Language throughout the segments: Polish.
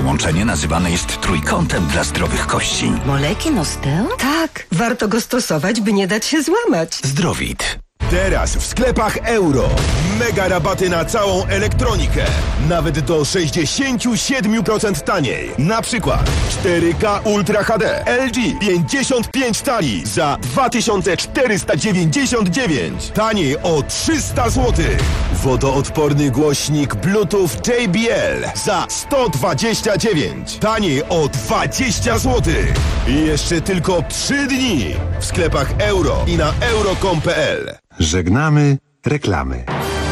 Połączenie nazywane jest trójkątem dla zdrowych kości. Moleki Nosteo? Tak, warto go stosować, by nie dać się złamać. Zdrowit. Teraz w sklepach Euro. Mega rabaty na całą elektronikę. Nawet do 67% taniej. Na przykład 4K Ultra HD LG 55 cali za 2499. Taniej o 300 zł. Wodoodporny głośnik Bluetooth JBL za 129. Taniej o 20 zł. I jeszcze tylko 3 dni. W sklepach Euro i na euro.com.pl. Żegnamy reklamy.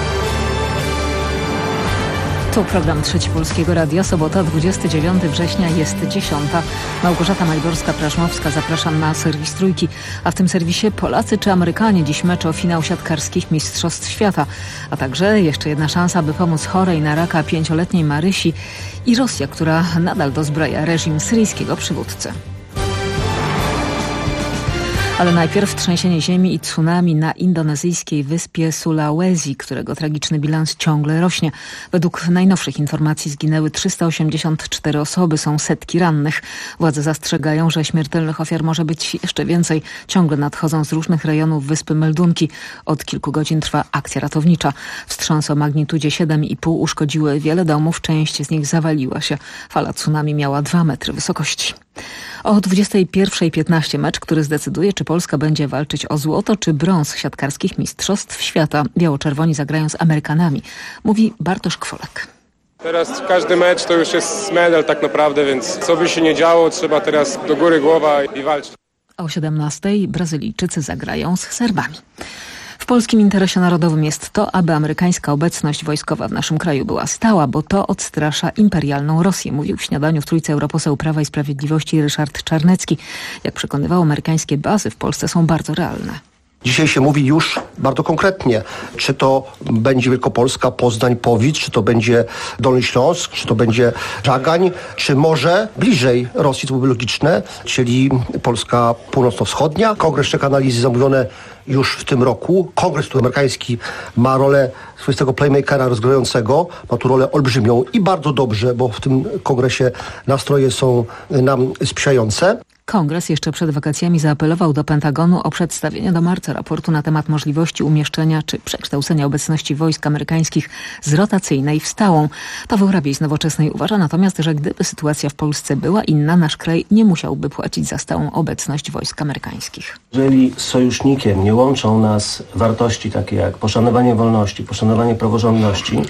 To program Trzeci Polskiego Radia, sobota 29 września, jest 10. Małgorzata Majborska-Prażmowska, zapraszam na serwis Trójki. A w tym serwisie Polacy czy Amerykanie? Dziś mecz o finał siatkarskich Mistrzostw Świata. A także jeszcze jedna szansa, by pomóc chorej na raka 5-letniej Marysi i Rosja, która nadal dozbraja reżim syryjskiego przywódcy. Ale najpierw trzęsienie ziemi i tsunami na indonezyjskiej wyspie Sulawesi, którego tragiczny bilans ciągle rośnie. Według najnowszych informacji zginęły 384 osoby, są setki rannych. Władze zastrzegają, że śmiertelnych ofiar może być jeszcze więcej. Ciągle nadchodzą z różnych rejonów wyspy meldunki. Od kilku godzin trwa akcja ratownicza. Wstrząsy o magnitudzie 7,5 uszkodziły wiele domów, część z nich zawaliła się. Fala tsunami miała 2 metry wysokości. O 21:15 mecz, który zdecyduje, czy Polska będzie walczyć o złoto czy brąz siatkarskich Mistrzostw Świata. Biało-czerwoni zagrają z Amerykanami, mówi Bartosz Kwolek. Teraz każdy mecz to już jest medal tak naprawdę, więc co by się nie działo, trzeba teraz do góry głowa i walczyć. O 17:00 Brazylijczycy zagrają z Serbami. W polskim interesie narodowym jest to, aby amerykańska obecność wojskowa w naszym kraju była stała, bo to odstrasza imperialną Rosję, mówił w śniadaniu w Trójce europoseł Prawa i Sprawiedliwości Ryszard Czarnecki. Jak przekonywał, amerykańskie bazy w Polsce są bardzo realne. Dzisiaj się mówi już bardzo konkretnie, czy to będzie Wielkopolska, Poznań, Powidz, czy to będzie Dolny Śląsk, czy to będzie Żagań, czy może bliżej Rosji, to byłoby logiczne, czyli Polska północno-wschodnia. Kongres czeka analizy zamówione już w tym roku. Kongres tu amerykański ma rolę swoistego playmakera rozgrywającego, ma tu rolę olbrzymią i bardzo dobrze, bo w tym kongresie nastroje są nam sprzyjające. Kongres jeszcze przed wakacjami zaapelował do Pentagonu o przedstawienie do marca raportu na temat możliwości umieszczenia czy przekształcenia obecności wojsk amerykańskich z rotacyjnej w stałą. Paweł Rabiej z Nowoczesnej uważa natomiast, że gdyby sytuacja w Polsce była inna, nasz kraj nie musiałby płacić za stałą obecność wojsk amerykańskich. Jeżeli z sojusznikiem nie łączą nas wartości takie jak poszanowanie wolności, poszanowanie praworządności,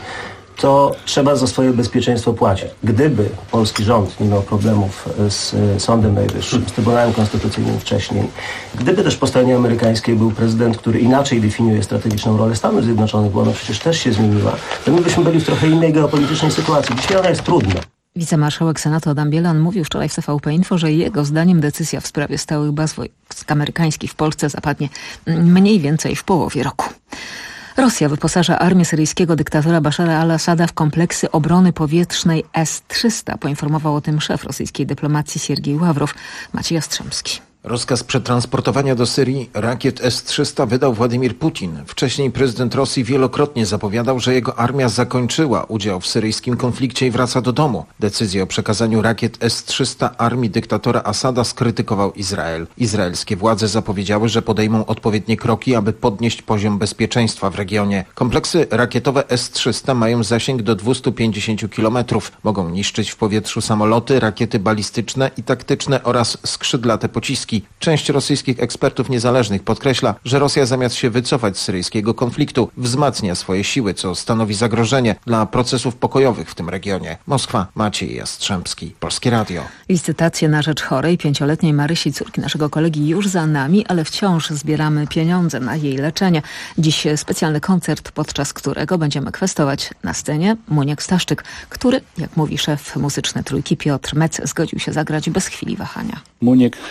to trzeba za swoje bezpieczeństwo płacić. Gdyby polski rząd nie miał problemów z Sądem Najwyższym, z Trybunałem Konstytucyjnym wcześniej, gdyby też po stronie amerykańskiej był prezydent, który inaczej definiuje strategiczną rolę Stanów Zjednoczonych, bo ona przecież też się zmieniła, to my byśmy byli w trochę innej geopolitycznej sytuacji. Dzisiaj ona jest trudna. Wicemarszałek Senatu Adam Bielan mówił wczoraj w TVP Info, że jego zdaniem decyzja w sprawie stałych baz wojsk amerykańskich w Polsce zapadnie mniej więcej w połowie roku. Rosja wyposaża armię syryjskiego dyktatora Bashara al-Assada w kompleksy obrony powietrznej S-300. Poinformował o tym szef rosyjskiej dyplomacji Siergiej Ławrow. Maciej Jastrzębski. Rozkaz przetransportowania do Syrii rakiet S-300 wydał Władimir Putin. Wcześniej prezydent Rosji wielokrotnie zapowiadał, że jego armia zakończyła udział w syryjskim konflikcie i wraca do domu. Decyzję o przekazaniu rakiet S-300 armii dyktatora Asada skrytykował Izrael. Izraelskie władze zapowiedziały, że podejmą odpowiednie kroki, aby podnieść poziom bezpieczeństwa w regionie. Kompleksy rakietowe S-300 mają zasięg do 250 km. Mogą niszczyć w powietrzu samoloty, rakiety balistyczne i taktyczne oraz skrzydlate pociski. Część rosyjskich ekspertów niezależnych podkreśla, że Rosja zamiast się wycofać z syryjskiego konfliktu wzmacnia swoje siły, co stanowi zagrożenie dla procesów pokojowych w tym regionie. Moskwa, Maciej Jastrzębski, Polskie Radio. Licytacje na rzecz chorej 5-letniej Marysi, córki naszego kolegi, już za nami, ale wciąż zbieramy pieniądze na jej leczenie. Dziś specjalny koncert, podczas którego będziemy kwestować na scenie Muniek Staszczyk, który, jak mówi szef muzyczny Trójki Piotr Mec, zgodził się zagrać bez chwili wahania. Muniek na propozycję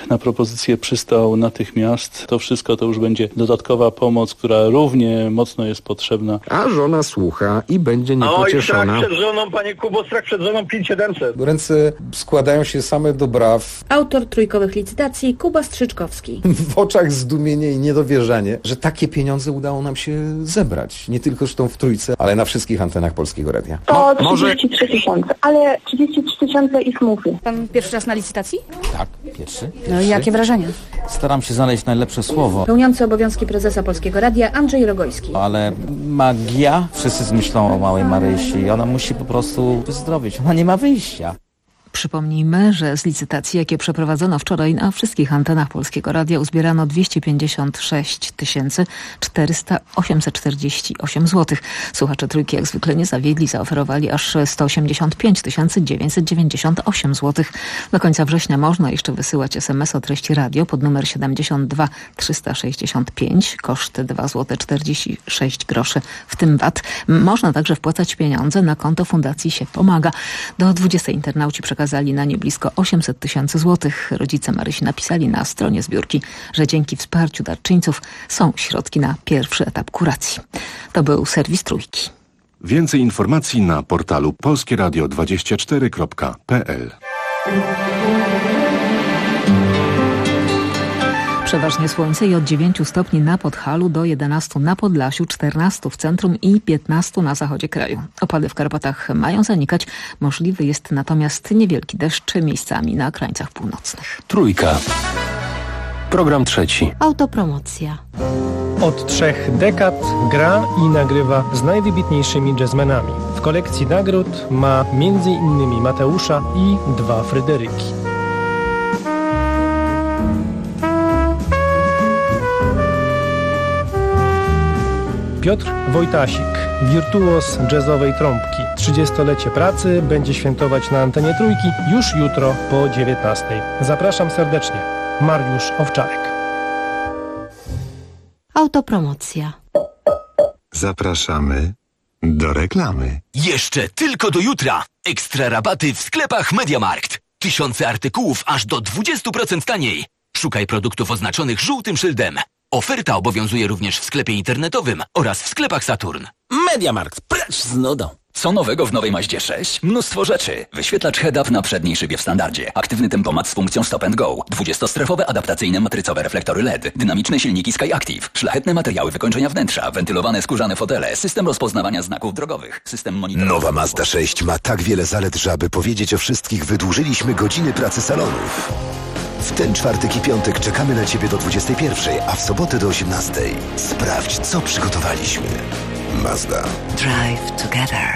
propozycje przystał natychmiast. To wszystko to już będzie dodatkowa pomoc, która równie mocno jest potrzebna. A żona słucha i będzie niepocieszona. Strach przed żoną, panie Kubo, strach przed żoną 5700. Ręce składają się same do braw. Autor trójkowych licytacji Kuba Strzyczkowski. W oczach zdumienie i niedowierzanie, że takie pieniądze udało nam się zebrać. Nie tylko zresztą w Trójce, ale na wszystkich antenach Polskiego Radia. To 33 tysiące, ale 33 tysiące ich mówię. Pan pierwszy raz na licytacji? Tak, pierwszy. No i jakie wrażenia? Staram się znaleźć najlepsze słowo. Pełniący obowiązki prezesa Polskiego Radia Andrzej Rogojski. Ale magia? Wszyscy myślą o małej Marysi i ona musi po prostu wyzdrowieć. Ona nie ma wyjścia. Przypomnijmy, że z licytacji, jakie przeprowadzono wczoraj na wszystkich antenach Polskiego Radia, uzbierano 256 848 zł. Słuchacze Trójki jak zwykle nie zawiedli, zaoferowali aż 185 998 zł. Do końca września można jeszcze wysyłać SMS o treści radio pod numer 72 365, koszt 2 zł 46 groszy, w tym VAT. Można także wpłacać pieniądze na konto Fundacji Się Pomaga. Do 20 internauci przekazali na nie blisko 800 tysięcy złotych. Rodzice Marysi napisali na stronie zbiórki, że dzięki wsparciu darczyńców są środki na pierwszy etap kuracji. To był serwis Trójki. Więcej informacji na portalu polskieradio24.pl. Przeważnie słońce i od 9 stopni na Podhalu do 11 na Podlasiu, 14 w centrum i 15 na zachodzie kraju. Opady w Karpatach mają zanikać. Możliwy jest natomiast niewielki deszcz miejscami na krańcach północnych. Trójka. Program trzeci. Autopromocja. Od 3 dekad gra i nagrywa z najwybitniejszymi jazzmenami. W kolekcji nagród ma m.in. Mateusza i 2 Fryderyki. Piotr Wojtasik, wirtuoz jazzowej trąbki. 30-lecie pracy będzie świętować na antenie Trójki już jutro po 19. Zapraszam serdecznie. Mariusz Owczarek. Autopromocja. Zapraszamy do reklamy. Jeszcze tylko do jutra. Ekstra rabaty w sklepach MediaMarkt. Tysiące artykułów aż do 20% taniej. Szukaj produktów oznaczonych żółtym szyldem. Oferta obowiązuje również w sklepie internetowym oraz w sklepach Saturn. MediaMarkt, precz z nudą. Co nowego w nowej Mazdzie 6? Mnóstwo rzeczy. Wyświetlacz head-up na przedniej szybie w standardzie. Aktywny tempomat z funkcją stop and go. 20-strefowe adaptacyjne matrycowe reflektory LED. Dynamiczne silniki SkyActiv. Szlachetne materiały wykończenia wnętrza. Wentylowane skórzane fotele. System rozpoznawania znaków drogowych. System monitorowania. Nowa Mazda 6 ma tak wiele zalet, że aby powiedzieć o wszystkich, wydłużyliśmy godziny pracy salonów. W ten czwartek i piątek czekamy na Ciebie do 21, a w sobotę do 18. Sprawdź, co przygotowaliśmy. Mazda. Drive together.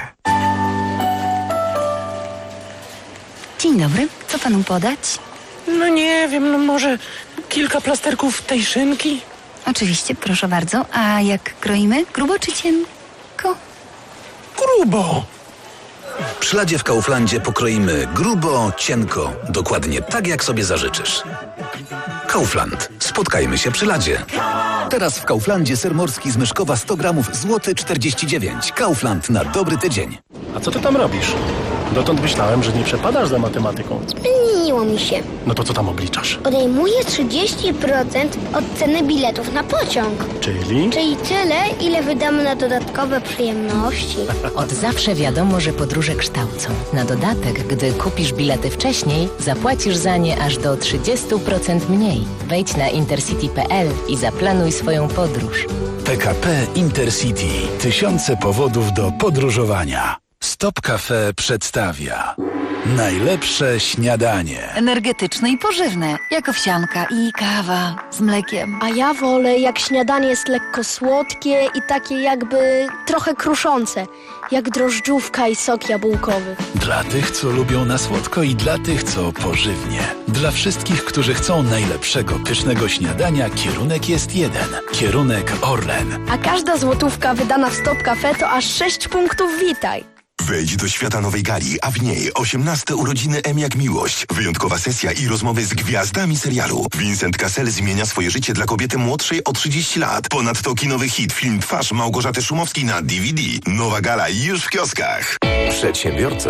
Dzień dobry, co panu podać? No nie wiem, może kilka plasterków tej szynki? Oczywiście, proszę bardzo. A jak kroimy? Grubo czy cienko? Grubo. W Szladzie w Kauflandzie pokroimy grubo, cienko, dokładnie tak, jak sobie zażyczysz. Kaufland. Spotkajmy się przy ladzie. Teraz w Kauflandzie ser morski z Myszkowa 100 gramów złoty 49. Kaufland na dobry tydzień. A co ty tam robisz? Dotąd myślałem, że nie przepadasz za matematyką. Zmieniło mi się. No to co tam obliczasz? Odejmuję 30% od ceny biletów na pociąg. Czyli? Czyli tyle, ile wydamy na dodatkowe przyjemności. Od zawsze wiadomo, że podróże kształcą. Na dodatek, gdy kupisz bilety wcześniej, zapłacisz za nie aż do 30% mniej. Wejdź na intercity.pl i zaplanuj swoją podróż. PKP Intercity. Tysiące powodów do podróżowania. Stop Cafe przedstawia najlepsze śniadanie. Energetyczne i pożywne, jak owsianka i kawa z mlekiem. A ja wolę, jak śniadanie jest lekko słodkie i takie jakby trochę kruszące, jak drożdżówka i sok jabłkowy. Dla tych, co lubią na słodko i dla tych, co pożywnie. Dla wszystkich, którzy chcą najlepszego, pysznego śniadania, kierunek jest jeden. Kierunek Orlen. A każda złotówka wydana w Stop Cafe to aż 6 punktów Witaj. Wejdź do świata nowej gali, a w niej 18 urodziny M jak miłość. Wyjątkowa sesja i rozmowy z gwiazdami serialu. Vincent Cassel zmienia swoje życie dla kobiety młodszej o 30 lat. Ponadto kinowy hit, film Twarz Małgorzaty Szumowskiej na DVD. Nowa gala już w kioskach. Przedsiębiorco.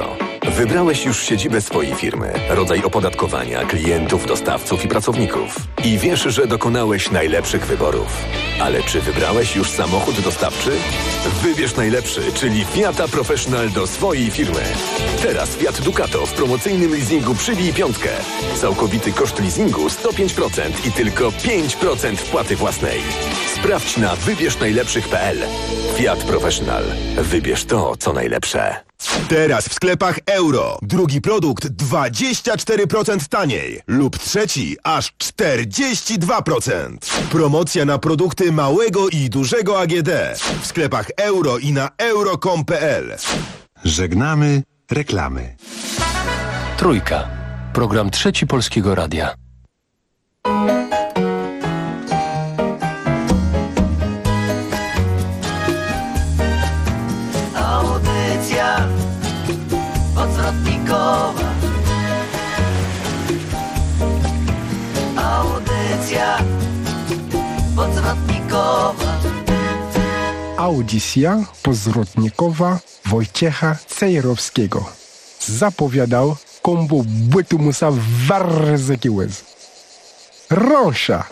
Wybrałeś już siedzibę swojej firmy, rodzaj opodatkowania, klientów, dostawców i pracowników. I wiesz, że dokonałeś najlepszych wyborów. Ale czy wybrałeś już samochód dostawczy? Wybierz najlepszy, czyli Fiata Professional do swojej firmy. Teraz Fiat Ducato w promocyjnym leasingu przybij 5. Całkowity koszt leasingu 105% i tylko 5% wpłaty własnej. Sprawdź na wybierznajlepszych.pl. Fiat Professional. Wybierz to, co najlepsze. Teraz w sklepach Euro. Drugi produkt 24% taniej. Lub trzeci aż 42%. Promocja na produkty małego i dużego AGD. W sklepach Euro i na euro.com.pl. Żegnamy reklamy. Trójka. Program Trzeci Polskiego Radia. Audycja odwrotnikowa. Audycja odwrotnikowa. Audycja pozwrotnikowa Wojciecha Cejrowskiego. Zapowiadał kombo bytu musa warzyki łez. Rąsza!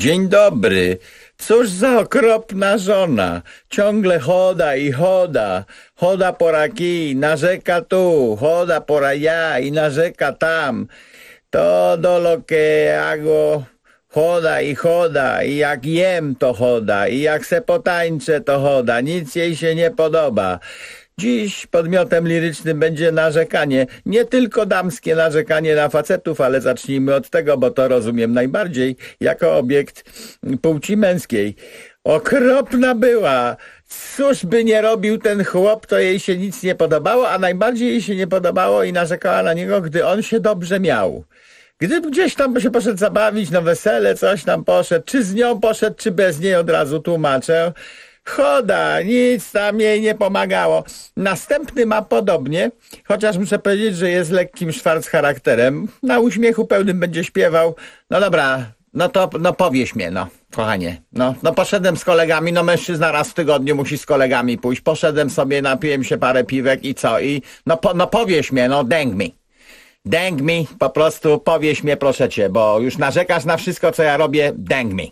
Dzień dobry. Cóż za okropna żona. Ciągle choda i choda. Choda pora kij, narzeka tu. Choda pora ja i narzeka tam. Todo lo que hago, choda i choda. I jak jem, to choda. I jak se potańczę, to choda. Nic jej się nie podoba. Dziś podmiotem lirycznym będzie narzekanie. Nie tylko damskie narzekanie na facetów, ale zacznijmy od tego, bo to rozumiem najbardziej jako obiekt płci męskiej. Okropna była. Cóż by nie robił ten chłop, to jej się nic nie podobało, a najbardziej jej się nie podobało i narzekała na niego, gdy on się dobrze miał. Gdy gdzieś tam się poszedł zabawić na wesele, coś tam poszedł, czy z nią poszedł, czy bez niej, od razu tłumaczę. Choda, nic tam jej nie pomagało. Następny ma podobnie, chociaż muszę powiedzieć, że jest lekkim szwarc charakterem. Na uśmiechu pełnym będzie śpiewał. No dobra, no powieś mnie, no, kochanie. No poszedłem z kolegami, no mężczyzna raz w tygodniu musi z kolegami pójść. Poszedłem sobie, napiłem się parę piwek i co? I no powieś mnie, no dęg mi. Dęg mi, po prostu powieś mnie, proszę cię, bo już narzekasz na wszystko, co ja robię, dęg mi.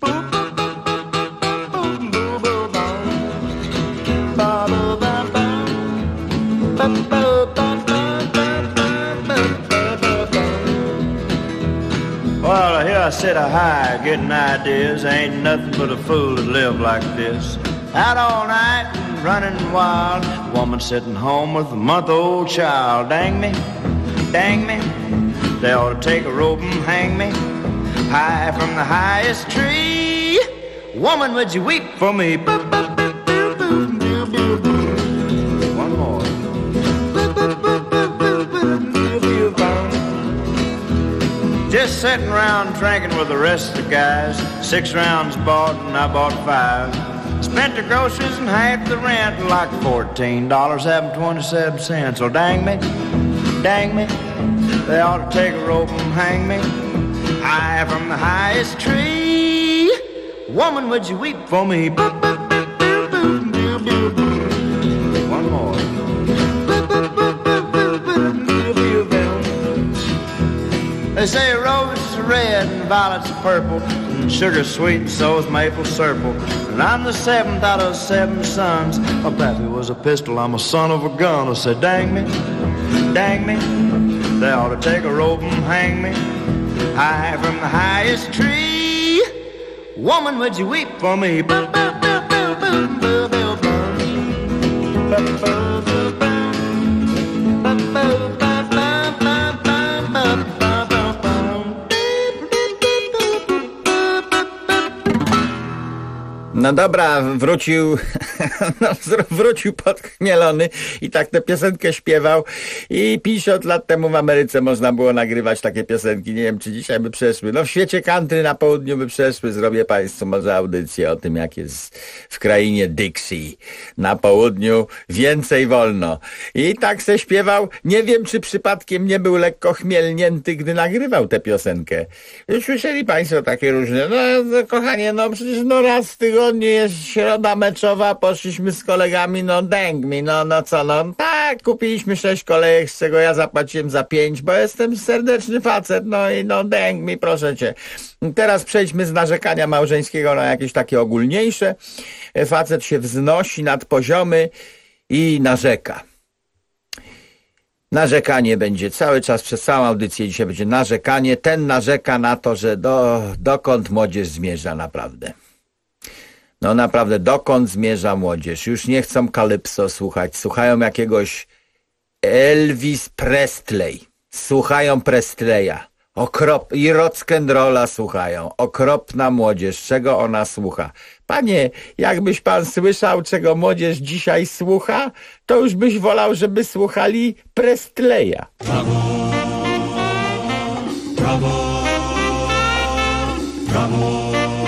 Well, here I sit high, getting ideas. Ain't nothing but a fool to live like this. Out all night and running wild. Woman sitting home with a month-old child. Dang me, dang me. They ought to take a rope and hang me high from the highest tree. Woman, would you weep for me? One more. Just sitting around drinking with the rest of the guys. 6 rounds bought and I bought 5. Spent the groceries and half the rent, like $14, having 27 cents. So dang me, dang me. They ought to take a rope and hang me high from the highest tree. Woman, would you weep for me? One more. They say roses are red and violets are purple, and sugar's sweet and so is maple syrup. And I'm the 7th out of 7 sons. My pappy was a pistol, I'm a son of a gun. I said, dang me, dang me. They ought to take a rope and hang me high from the highest tree. Woman, would you weep for me? No dobra, wrócił podchmielony i tak tę piosenkę śpiewał i 50 lat temu w Ameryce można było nagrywać takie piosenki. Nie wiem, czy dzisiaj by przeszły. No w świecie country na południu by przeszły. Zrobię Państwu może audycję o tym, jak jest w krainie Dixie. Na południu więcej wolno. I tak se śpiewał. Nie wiem, czy przypadkiem nie był lekko chmielnięty, gdy nagrywał tę piosenkę. Słyszeli Państwo takie różne? No kochanie, no przecież raz w tygodniu jest środa meczowa, poszliśmy z kolegami, no dęg mi, no co, no tak, kupiliśmy 6 kolejek, z czego ja zapłaciłem za 5, bo jestem serdeczny facet, no i no dęg mi, proszę cię. Teraz przejdźmy z narzekania małżeńskiego na jakieś takie ogólniejsze. Facet się wznosi nad poziomy i narzeka. Narzekanie będzie cały czas, przez całą audycję dzisiaj będzie narzekanie. Ten narzeka na to, że dokąd młodzież zmierza naprawdę. No naprawdę, dokąd zmierza młodzież? Już nie chcą Calypso słuchać, słuchają jakiegoś Elvis Presley, słuchają Presleya, i rock'n'rolla słuchają. Okropna młodzież, czego ona słucha? Panie, jakbyś pan słyszał, czego młodzież dzisiaj słucha, to już byś wolał, żeby słuchali Presleya. Brawo, brawo, brawo.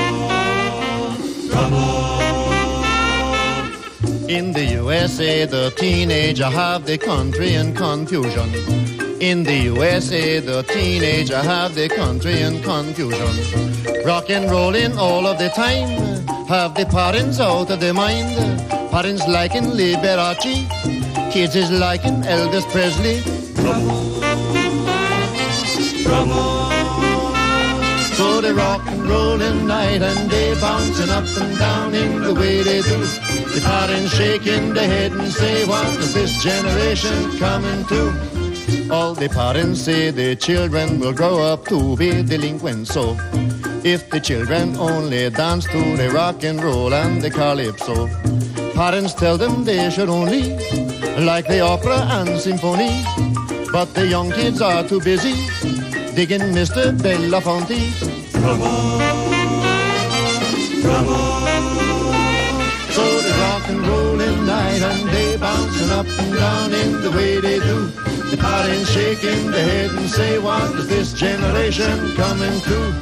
In the USA, the teenager have the country in confusion. In the USA, the teenager have the country in confusion. Rock and rollin' all of the time, have the parents out of their mind. Parents liking Liberace, kids is liking Elvis Presley. Bravo, bravo, So they rock and rollin' night and day, bouncing up and down in the way they do. They pot and shaking their head and say, what is this generation coming to? All the parents say their children will grow up to be delinquents. So if the children only dance to the rock and roll and the calypso, parents tell them they should only like the opera and symphony. But the young kids are too busy digging Mr. Belafonte. Trouble, trouble. So they rock and roll in night and day, bouncing up and down in the way they do. The parents shaking their head and say, what is this generation coming to?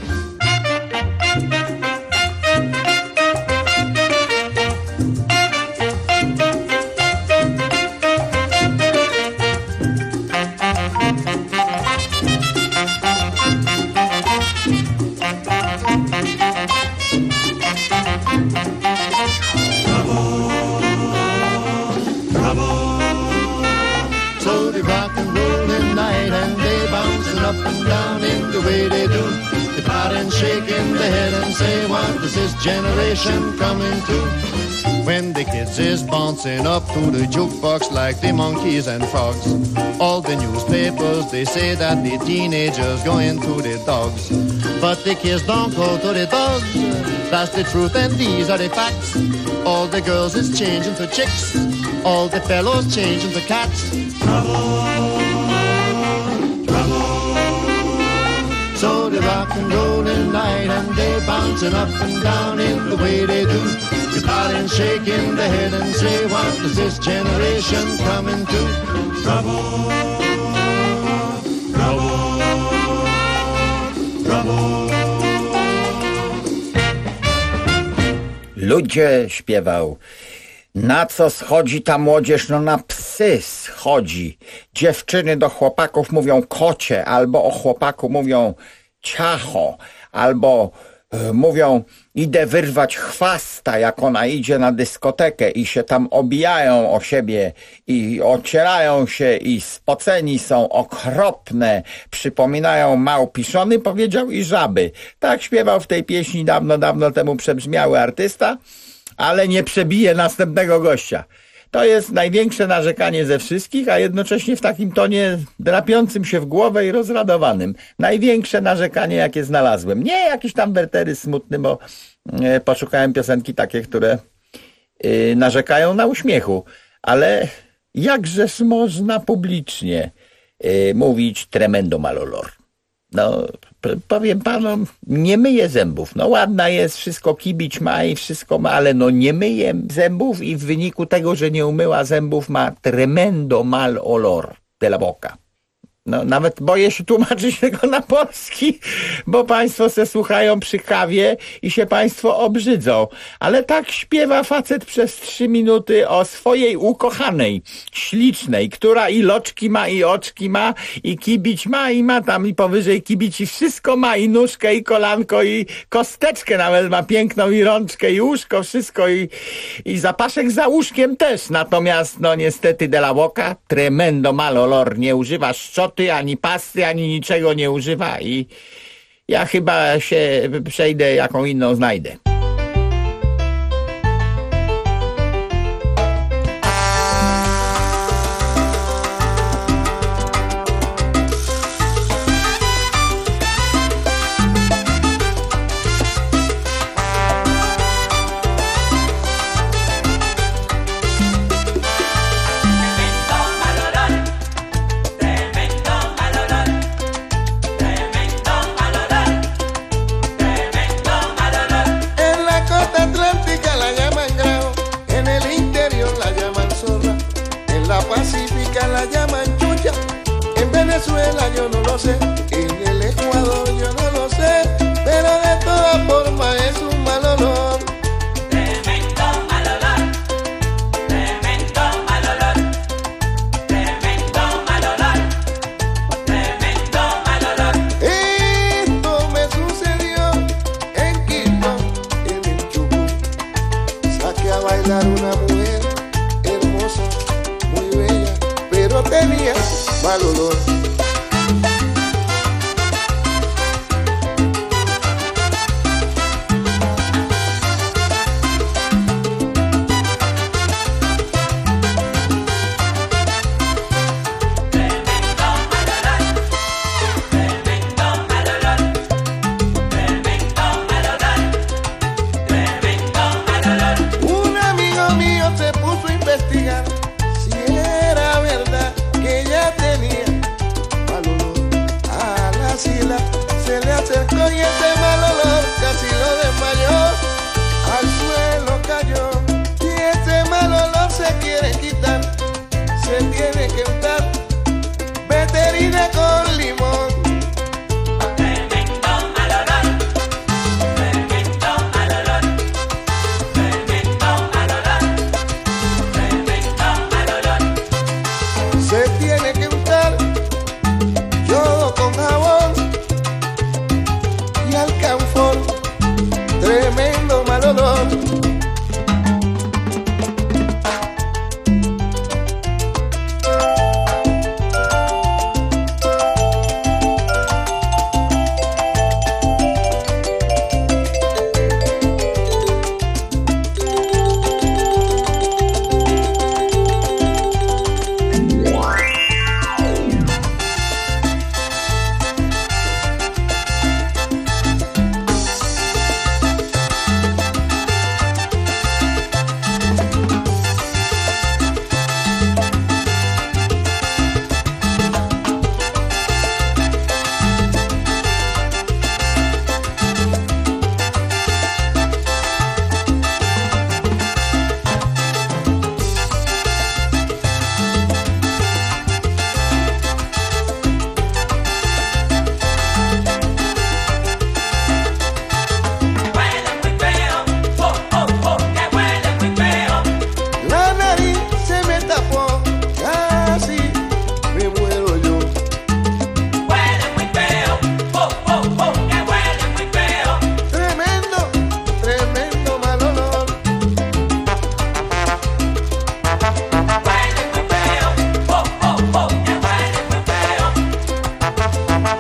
Generation coming to. When the kids is bouncing up to the jukebox like the monkeys and frogs, all the newspapers they say that the teenagers going to the dogs, but the kids don't go to the dogs. That's the truth and these are the facts. All the girls is changing to chicks, all the fellows changing to cats. Trouble, trouble. So they rock and roll in night and day, bouncing up and down in the way they do. The parents shaking their head and say, what is this generation coming to? Trouble, trouble, trouble. Ludzie, śpiewał. Na co schodzi ta młodzież? No na psy schodzi. Dziewczyny do chłopaków mówią kocie, albo o chłopaku mówią ciacho, albo mówią idę wyrwać chwasta, jak ona idzie na dyskotekę i się tam obijają o siebie i ocierają się i spoceni są, okropne, przypominają małpiszony, powiedział i żaby. Tak śpiewał w tej pieśni dawno temu przebrzmiały artysta, ale nie przebije następnego gościa. To jest największe narzekanie ze wszystkich, a jednocześnie w takim tonie drapiącym się w głowę i rozradowanym. Największe narzekanie, jakie znalazłem. Nie jakiś tam wertery smutny, bo poszukałem piosenki takie, które narzekają na uśmiechu. Ale jakżeż można publicznie mówić tremendo malolor. No, powiem panom, nie myję zębów. No ładna jest, wszystko kibić ma i wszystko ma, ale no nie myję zębów i w wyniku tego, że nie umyła zębów, ma tremendo mal olor de la boca. No, nawet boję się tłumaczyć tego na polski, bo państwo se słuchają przy kawie i się państwo obrzydzą. Ale tak śpiewa facet przez 3 minuty o swojej ukochanej, ślicznej, która i loczki ma, i oczki ma, i kibić ma, i ma tam i powyżej kibici wszystko ma, i nóżkę, i kolanko, i kosteczkę nawet ma piękną, i rączkę, i łóżko, wszystko, i zapaszek za łóżkiem też. Natomiast, no niestety de la boca, tremendo mal olor, nie używa szczoty, ani pasty, ani niczego nie używa i ja chyba się przejdę, jaką inną znajdę. Venezuela yo no lo sé, en el Ecuador yo no lo sé, pero de todas formas es un mal olor. Tremendo mal olor, tremendo mal olor, tremendo mal olor, tremendo mal olor. Esto me sucedió en Quito, en el Chubut. Saqué a bailar una mujer hermosa, muy bella, pero tenía mal olor. viene con limón. Tremendo mal olor. Tremendo mal olor. Tremendo mal olor. Tremendo mal olor. Se tiene que untar yodo con jabón y alcanfor. Tremendo mal olor. La nariz se me tapó, casi me muero yo. Huele muy feo. Que huele muy feo. Tremendo, tremendo mal olor. Huele muy feo. Que huele muy feo.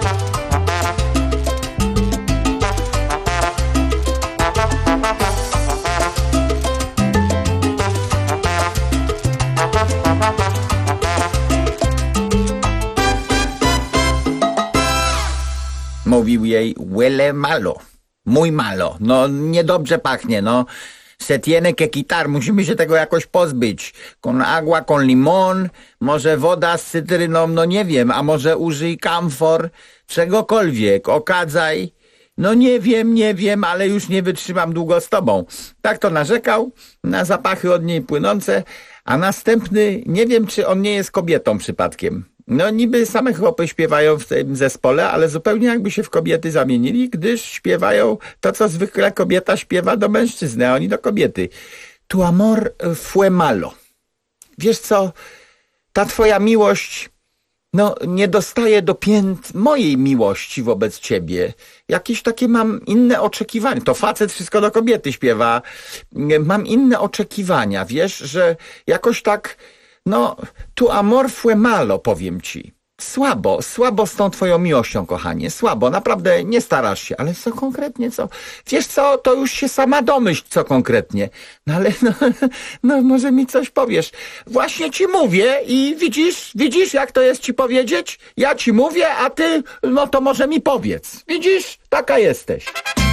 Mówił jej, huele malo, muy malo, no niedobrze pachnie, no. Se tiene que quitar, musimy się tego jakoś pozbyć. Con agua, con limon, może woda z cytryną, no nie wiem, a może użyj kamfor, czegokolwiek, okadzaj. No nie wiem, ale już nie wytrzymam długo z tobą. Tak to narzekał na zapachy od niej płynące, a następny, nie wiem, czy on nie jest kobietą przypadkiem. No niby same chłopy śpiewają w tym zespole, ale zupełnie jakby się w kobiety zamienili, gdyż śpiewają to, co zwykle kobieta śpiewa do mężczyzny, a oni do kobiety. Tu amor fue malo. Wiesz co, ta twoja miłość, no nie dostaje do pięt mojej miłości wobec ciebie. Jakieś takie mam inne oczekiwania. To facet wszystko do kobiety śpiewa. Mam inne oczekiwania, wiesz, że jakoś tak, no, tu amor fue malo, powiem ci. Słabo z tą twoją miłością, kochanie. Słabo, naprawdę nie starasz się. Ale co konkretnie, co? Wiesz co, to już się sama domyśl, co konkretnie. No ale, no może mi coś powiesz. Właśnie ci mówię i widzisz, jak to jest ci powiedzieć? Ja ci mówię, a ty, no to może mi powiedz. Widzisz? Taka jesteś.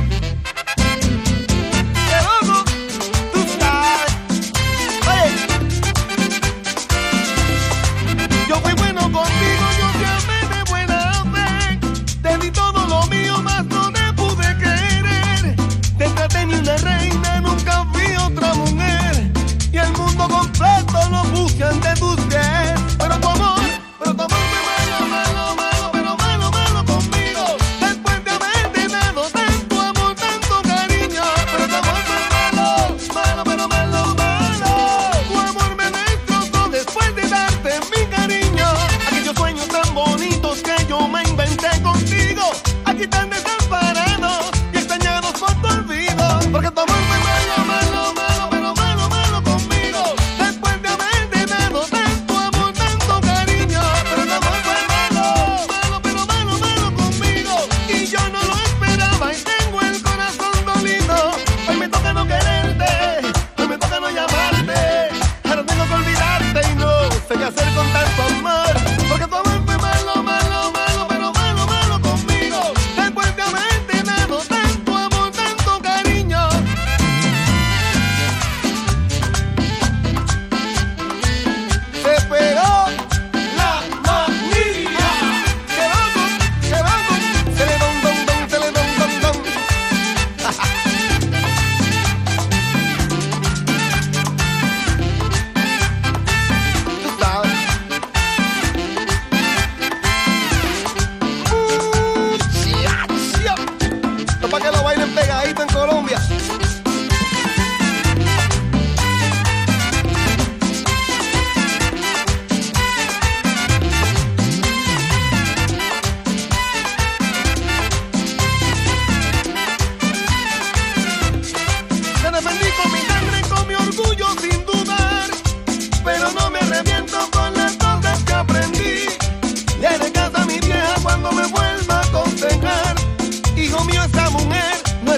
Yo fui bueno contigo, yo te amé de buena fe. Te di todo lo mío, más no te pude querer. Te traté ni una reina, nunca fui otra mujer. Y el mundo completo lo puse ante tus pies. Pero tu amor fue malo, malo, malo, pero malo, malo conmigo. Después de haberte dado tanto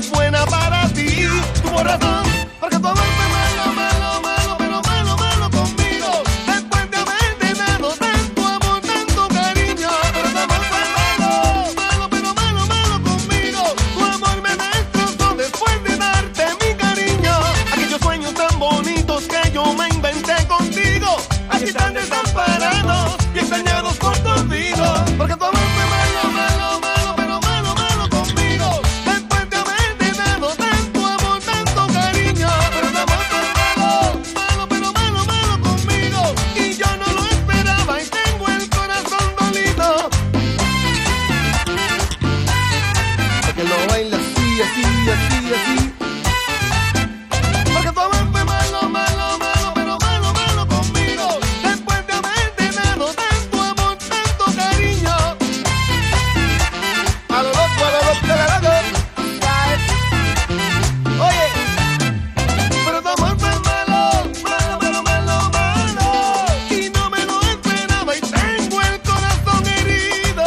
es buena para ti. Tuvo razón, porque tu amor fue malo, malo, malo, pero malo, malo conmigo. Después de haberte dado tanto amor, tanto cariño, pero tu amor fue malo, malo, pero malo, malo conmigo. Tu amor me destrozó después de darte mi cariño. Aquellos sueños tan bonitos que yo me inventé contigo, aquí están desamparados y extrañados por tu olvido. Porque tu amor fue malo, malo, malo, pero malo, malo conmigo. Después de haberte dado tanto amor, tanto cariño, pero tu amor fue malo, malo, pero malo, malo conmigo. Y yo no lo esperaba y tengo el corazón dolido. Porque lo baila así, así, así, así. Porque tu amor fue malo, malo, malo, pero malo, malo conmigo. Después de haberte dado tanto amor, tanto cariño. A lo loco, de la loco. Oye, pero tu amor fue malo, malo, malo, malo, malo. Y no me lo esperaba y tengo el corazón herido.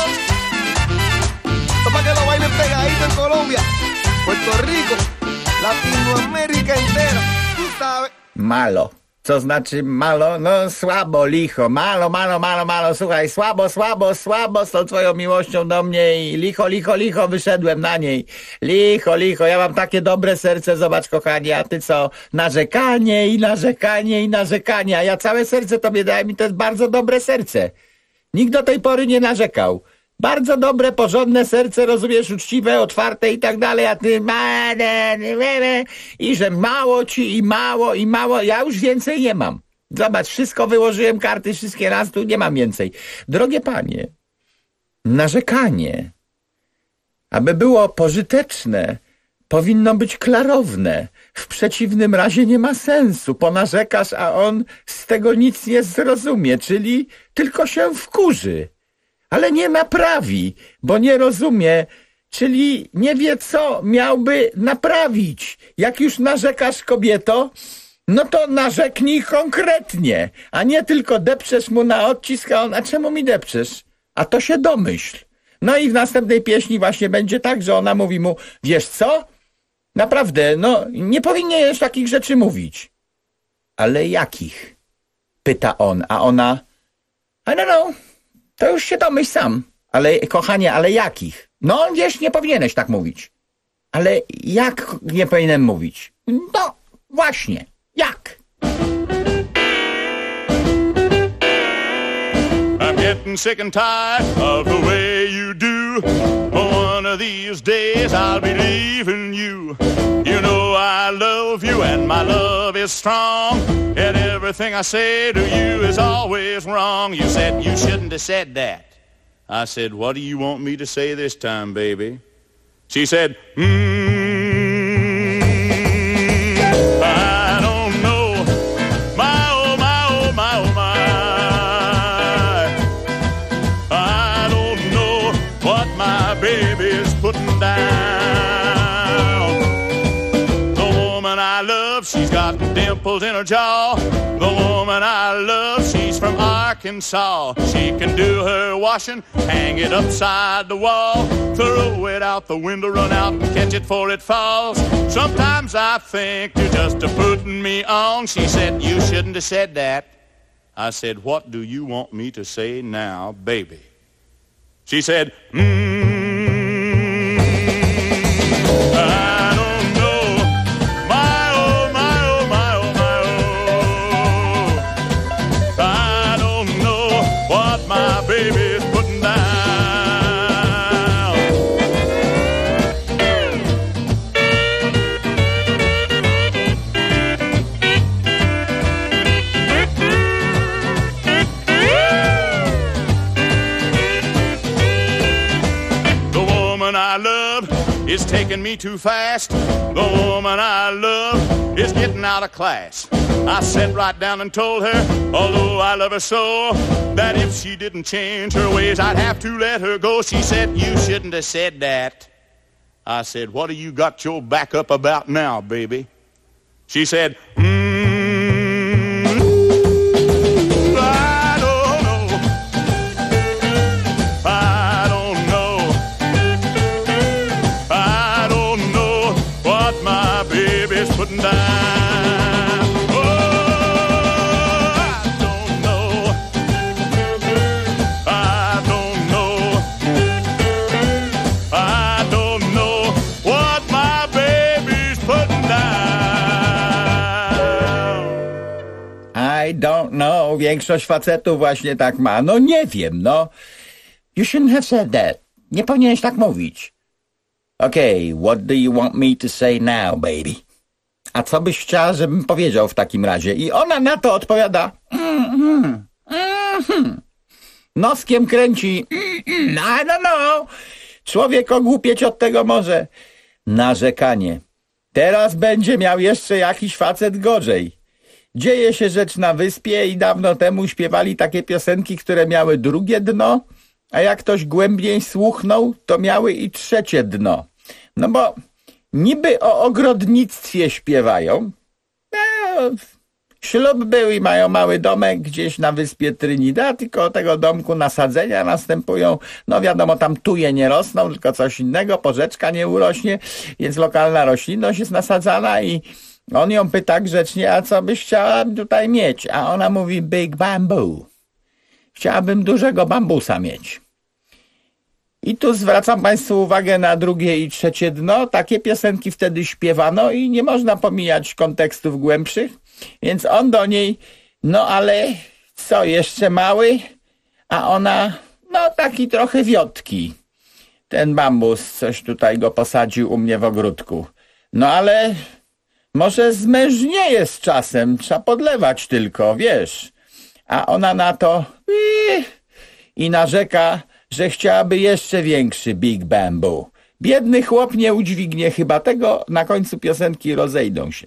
Esto para que lo bailen pegadito en Colombia, Puerto Rico, Latinoamérica entera, tú sabes. Malo. Co znaczy malo? No słabo, licho. Malo, malo, malo, malo. Słuchaj, słabo, słabo, słabo z tą twoją miłością do mnie i licho, licho, licho wyszedłem na niej. Licho, licho. Ja mam takie dobre serce, zobacz kochanie, a ty co? Narzekanie i narzekanie i narzekanie. A ja całe serce tobie dałem i to jest bardzo dobre serce. Nikt do tej pory nie narzekał. Bardzo dobre, porządne serce, rozumiesz, uczciwe, otwarte i tak dalej, a ty i że mało ci i mało i mało, ja już więcej nie mam. Zobacz, wszystko wyłożyłem, karty wszystkie raz, tu nie mam więcej. Drogie panie, narzekanie, aby było pożyteczne, powinno być klarowne. W przeciwnym razie nie ma sensu. Ponarzekasz, a on z tego nic nie zrozumie, czyli tylko się wkurzy. Ale nie naprawi, bo nie rozumie, czyli nie wie, co miałby naprawić. Jak już narzekasz, kobieto, no to narzeknij konkretnie, a nie tylko depczesz mu na odcisk, a on, a czemu mi depczesz? A to się domyśl. No i w następnej pieśni właśnie będzie tak, że ona mówi mu, wiesz co? Naprawdę, no nie powinieneś takich rzeczy mówić. Ale jakich? Pyta on, a ona, I don't know. To już się domyśl sam. Ale, kochanie, ale jakich? No, wiesz, nie powinieneś tak mówić. Ale jak nie powinienem mówić? No, właśnie, jak? I'm getting sick and tired of the way you do. One of these days I'll be leaving you. You know I love you and my love is strong. Yet everything I say to you is always wrong. You said you shouldn't have said that. I said, what do you want me to say this time, baby? She said, I don't know. My, oh, my, oh, my, oh, my. I don't know what my baby's putting down. The woman I love, she's got dimples in her jaw. The woman I love, she's from Arkansas. She can do her washing, hang it upside the wall, throw it out the window, run out and catch it before it falls. Sometimes I think you're just putting me on. She said, you shouldn't have said that. I said, what do you want me to say now, baby? She said, I don't know. My, oh, my, oh, my, oh, my, oh. I don't know what my baby's putting down. The woman I love is taking me too fast. The woman I love is getting out of class. I sat right down and told her, although I love her so, that if she didn't change her ways, I'd have to let her go. She said, you shouldn't have said that. I said, what do you got your back up about now, baby? She said, I don't know. I don't know. I don't know No, większość facetów właśnie tak ma. No nie wiem, no. You shouldn't have said that. Nie powinieneś tak mówić. Okay, what do you want me to say now, baby? A co byś chciała, żebym powiedział w takim razie? I ona na to odpowiada. Noskiem kręci. I don't know. Człowiek ogłupieć od tego może. Narzekanie. Teraz będzie miał jeszcze jakiś facet gorzej. Dzieje się rzecz na wyspie i dawno temu śpiewali takie piosenki, które miały drugie dno, a jak ktoś głębiej słuchnął, to miały i trzecie dno. No bo niby o ogrodnictwie śpiewają. Ślub był i mają mały domek gdzieś na wyspie Trinidad i koło tego domku nasadzenia następują, no wiadomo, tam tuje nie rosną, tylko coś innego, porzeczka nie urośnie, więc lokalna roślinność jest nasadzana i on ją pyta grzecznie, a co byś chciała tutaj mieć? A ona mówi big bamboo. Chciałabym dużego bambusa mieć. I tu zwracam Państwu uwagę na drugie i trzecie dno. Takie piosenki wtedy śpiewano i nie można pomijać kontekstów głębszych. Więc on do niej, no ale co, jeszcze mały? A ona, no taki trochę wiotki. Ten bambus, coś tutaj go posadził u mnie w ogródku. No ale może zmężnieje z czasem, trzeba podlewać tylko, wiesz. A ona na to i narzeka, że chciałaby jeszcze większy big bamboo. Biedny chłop nie udźwignie chyba tego, na końcu piosenki rozejdą się.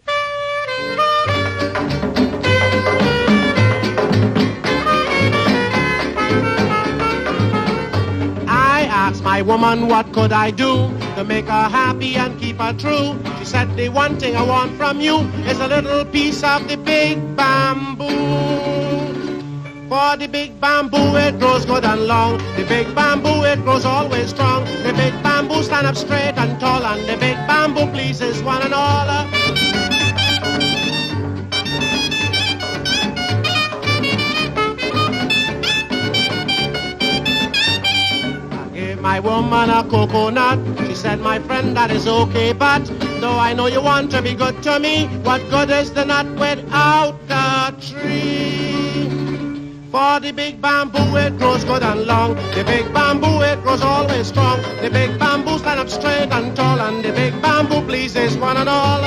Asked my woman what could I do to make her happy and keep her true. She said the one thing I want from you is a little piece of the big bamboo. For the big bamboo it grows good and long. The big bamboo it grows always strong. The big bamboo stand up straight and tall, and the big bamboo pleases one and all. My woman a coconut. She said, my friend, that is okay, but though I know you want to be good to me, what good is the nut without the tree? For the big bamboo it grows good and long. The big bamboo it grows always strong. The big bamboo stand up straight and tall, and the big bamboo pleases one and all.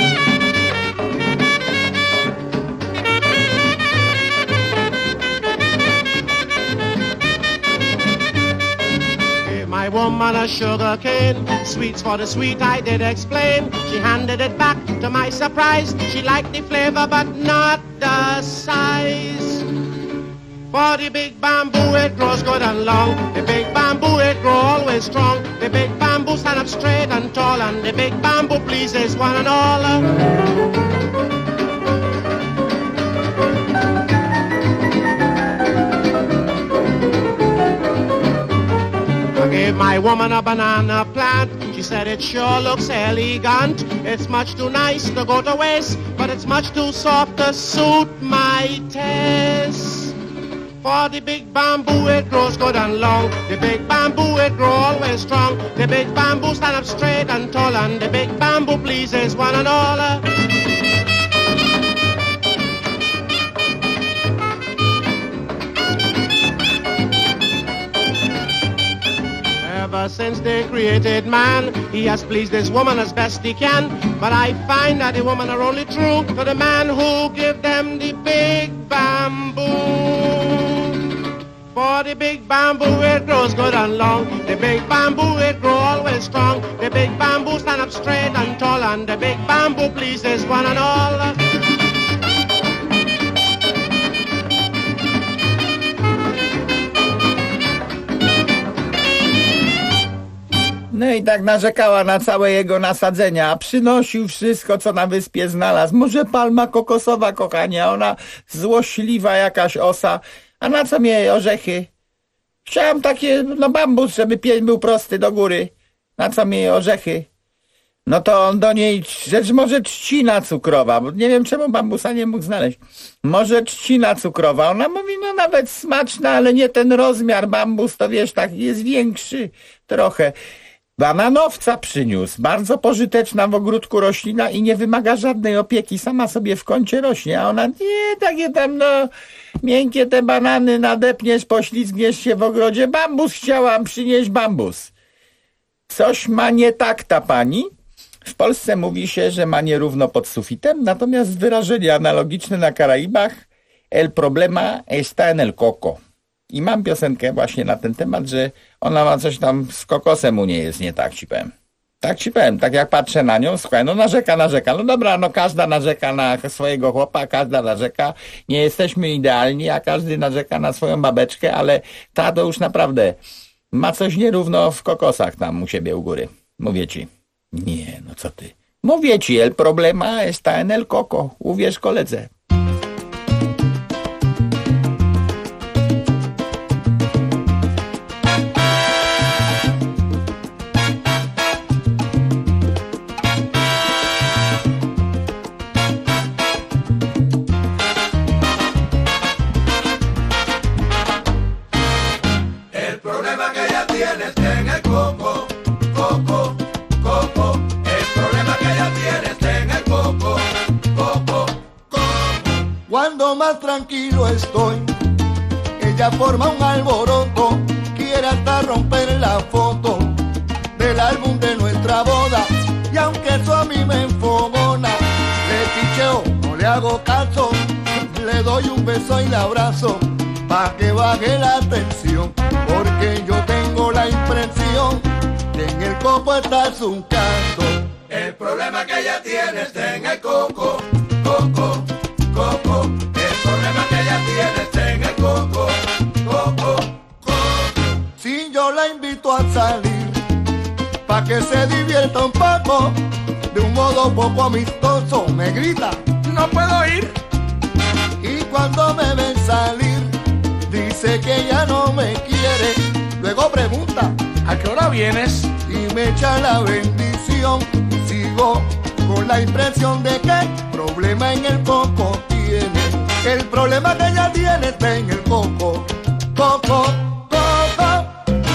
My woman a sugar cane, sweets for the sweet I did explain. She handed it back to my surprise. She liked the flavor but not the size. For the big bamboo it grows good and long. The big bamboo it grows always strong. The big bamboo stand up straight and tall, and the big bamboo pleases one and all. Gave my woman a banana plant. She said it sure looks elegant. It's much too nice to go to waste, but it's much too soft to suit my taste. For the big bamboo it grows good and long. The big bamboo it grows always strong. The big bamboo stand up straight and tall, and the big bamboo pleases one and all. Ever since they created man, he has pleased this woman as best he can. But I find that the women are only true to the man who give them the big bamboo. For the big bamboo it grows good and long. The big bamboo it grows always strong. The big bamboo stand up straight and tall, and the big bamboo pleases one and all. No i tak narzekała na całe jego nasadzenia, a przynosił wszystko, co na wyspie znalazł. Może palma kokosowa, kochanie, ona złośliwa jakaś osa. A na co mi jej orzechy? Chciałam takie, no bambus, żeby pień był prosty do góry. Na co mi jej orzechy? No to on do niej, rzecz może trzcina cukrowa, bo nie wiem czemu bambusa nie mógł znaleźć. Może trzcina cukrowa. Ona mówi, no nawet smaczna, ale nie ten rozmiar. Bambus to wiesz, tak jest większy trochę. Bananowca przyniósł. Bardzo pożyteczna w ogródku roślina i nie wymaga żadnej opieki. Sama sobie w kącie rośnie, a ona nie, takie tam miękkie te banany, nadepniesz, poślizgniesz się w ogrodzie. Bambus chciałam przynieść, bambus. Coś ma nie tak ta pani. W Polsce mówi się, że ma nierówno pod sufitem, natomiast wyrażenie analogiczne na Karaibach el problema está en el coco. I mam piosenkę właśnie na ten temat, że ona ma coś tam z kokosem u niej jest nie tak, ci powiem. Tak ci powiem, tak jak patrzę na nią, słuchaj, no narzeka. No dobra, no każda narzeka na swojego chłopa, każda narzeka. Nie jesteśmy idealni, a każdy narzeka na swoją babeczkę, ale ta to już naprawdę ma coś nierówno w kokosach tam u siebie u góry. Mówię ci. Nie, no co ty. Mówię ci, el problema está en el coco. Uwierz koledze. El problema que ella tiene está en el coco, coco, coco. El problema que ella tiene está en el coco, coco, coco. Cuando más tranquilo estoy, ella forma un alboroto, quiere hasta romper la foto del álbum de nuestra boda. Y aunque eso a mí me enfogona, le picheo, no le hago caso, le doy un beso y la abrazo, pa' que baje la tensión, porque yo tengo la impresión que en el coco está su caso. El problema que ella tiene está en el coco, coco, coco. El problema que ella tiene está en el coco, coco, coco. Si yo la invito a salir, pa' que se divierta un poco, de un modo poco amistoso, me grita, no puedo ir. Y cuando me ven salir, dice que ya no me quiere. Luego pregunta, ¿a qué hora vienes? Y me echa la bendición. Y sigo con la impresión de que problema en el coco tiene. El problema que ella tiene está en el coco, coco, coco.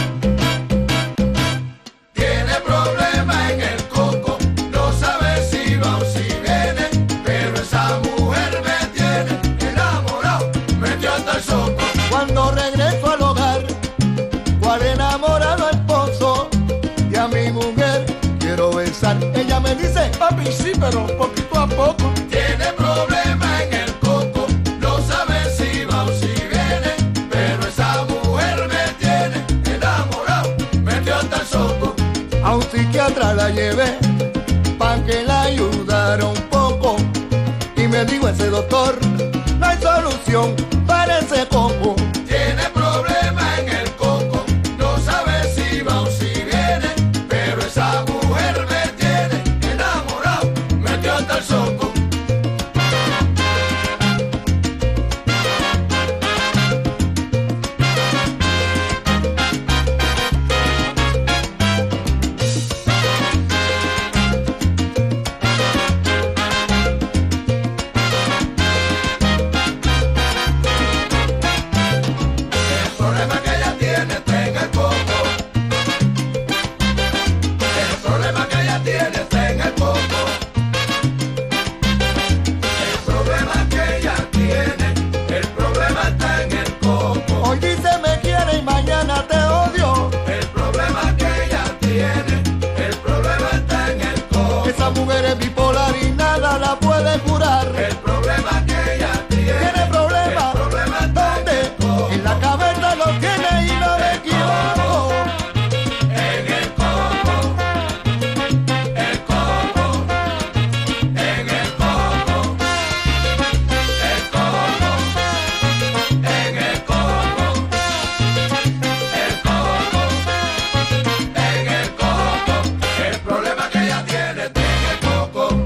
Tiene problema en el coco, no sabe si va o si viene, pero esa mujer me tiene enamorado, metió hasta el soco. Cuando regreso al hogar, cual enamorado esposo, y a mi mujer quiero besar, ella me dice, papi, sí, pero poquito a poco. Tiene problema en el coco, no sabe si va o si viene, pero esa mujer me tiene enamorado, metió hasta el soco. A un psiquiatra la llevé, pa' que la ayudara un poco, y me dijo ese doctor, no hay solución para ese coco. Tiene problema en el coco, no sabe si va o si viene, pero esa mujer me tiene enamorado, metió hasta el soco. El problema que ella tiene está en el coco. El problema que ella tiene está en el coco. El problema que ella tiene, el problema está en el coco. Hoy dice me quiere y mañana te odio. El problema que ella tiene, el problema está en el coco. Esa mujer es bipolar y nada la puede curar. El problema que ella Tiene problema, ¿dónde? En la cabeza lo tiene y no me equivoco. en el coco, el coco, en el coco, el coco, en el coco, el coco, en el coco. El problema que ella tiene está en el coco.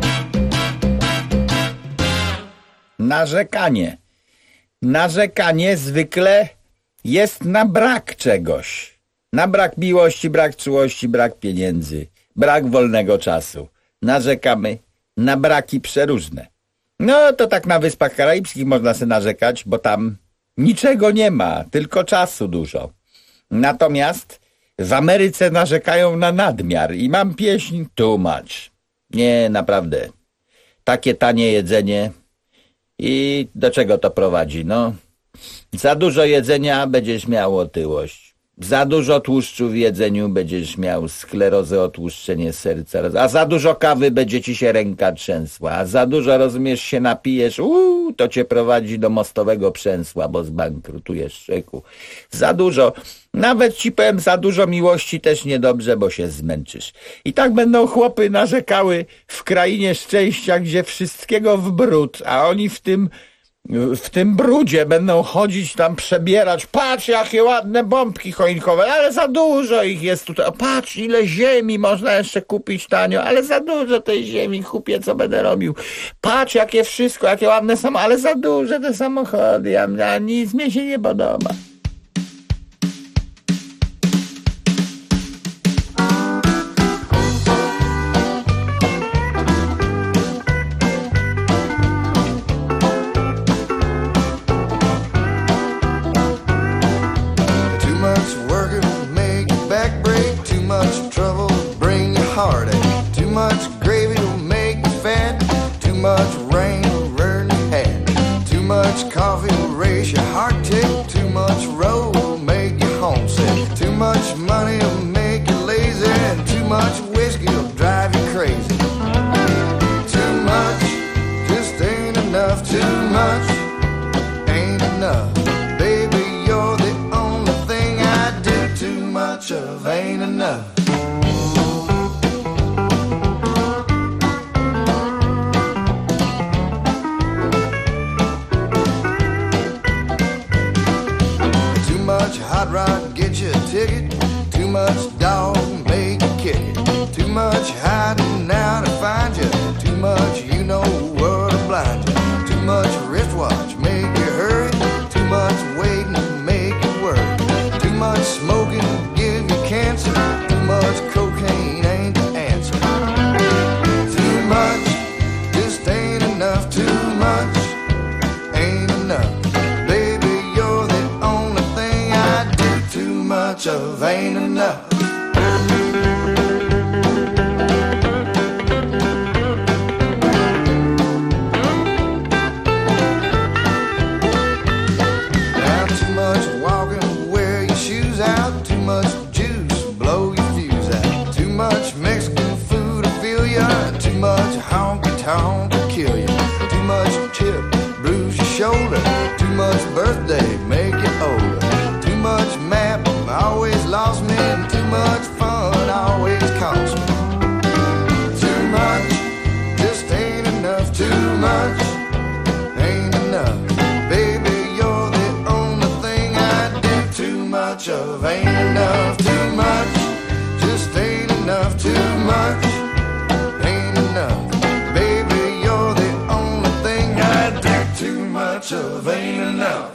Narzekanie. Narzekanie zwykle jest na brak czegoś. Na brak miłości, brak czułości, brak pieniędzy, brak wolnego czasu. Narzekamy na braki przeróżne. No to tak na Wyspach Karaibskich można sobie narzekać, bo tam niczego nie ma, tylko czasu dużo. Natomiast w Ameryce narzekają na nadmiar i mam pieśń too much. Nie, naprawdę. Takie tanie jedzenie i do czego to prowadzi? No, za dużo jedzenia będziesz miał otyłość. Za dużo tłuszczu w jedzeniu będziesz miał sklerozę, otłuszczenie serca, a za dużo kawy będzie ci się ręka trzęsła, a za dużo, rozumiesz, się napijesz, to cię prowadzi do mostowego przęsła, bo zbankrutujesz, człowieku. Za dużo, nawet ci powiem, za dużo miłości też niedobrze, bo się zmęczysz. I tak będą chłopy narzekały w krainie szczęścia, gdzie wszystkiego w brud, a oni w tym brudzie będą chodzić tam, przebierać. Patrz, jakie ładne bombki choinkowe, ale za dużo ich jest tutaj. Patrz, ile ziemi można jeszcze kupić tanio, ale za dużo tej ziemi kupię, co będę robił. Patrz, jakie wszystko, jakie ładne są, ale za duże te samochody, a nic mi się nie podoba. Heartache. Too much gravy will make you fat. Too much rain will burn your hat. Too much coffee will raise your heart tick. Too much road will make you homesick. Too much money will make you lazy. And too much whiskey will drive you crazy. Too much just ain't enough. Too much ain't enough. Baby, you're the only thing I do. Too much of ain't enough. Hot rod, get you a ticket. Too much dog, make you kick it. Too much hiding out to find you. Too much you know what to blind you. Too much wristwatch, make you hurry. Too much waiting, make you worry. Too much smoking, give you cancer. Too much cocaine ain't the answer. Too much just ain't enough. Too much ain't enough. Much of ain't enough. Now too much walking, wear your shoes out. Too much juice, blow your fuse out. Too much Mexican food to fill ya. Too much honky tonk to kill you. Too much chip, bruise your shoulder. Too much birthday, make you older. Too much map, always lost me, and too much fun always cost me. Too much just ain't enough. Too much ain't enough. Baby, you're the only thing I do. Too much of ain't enough. Too much just ain't enough. Too much ain't enough. Baby, you're the only thing I do. Too much of ain't enough.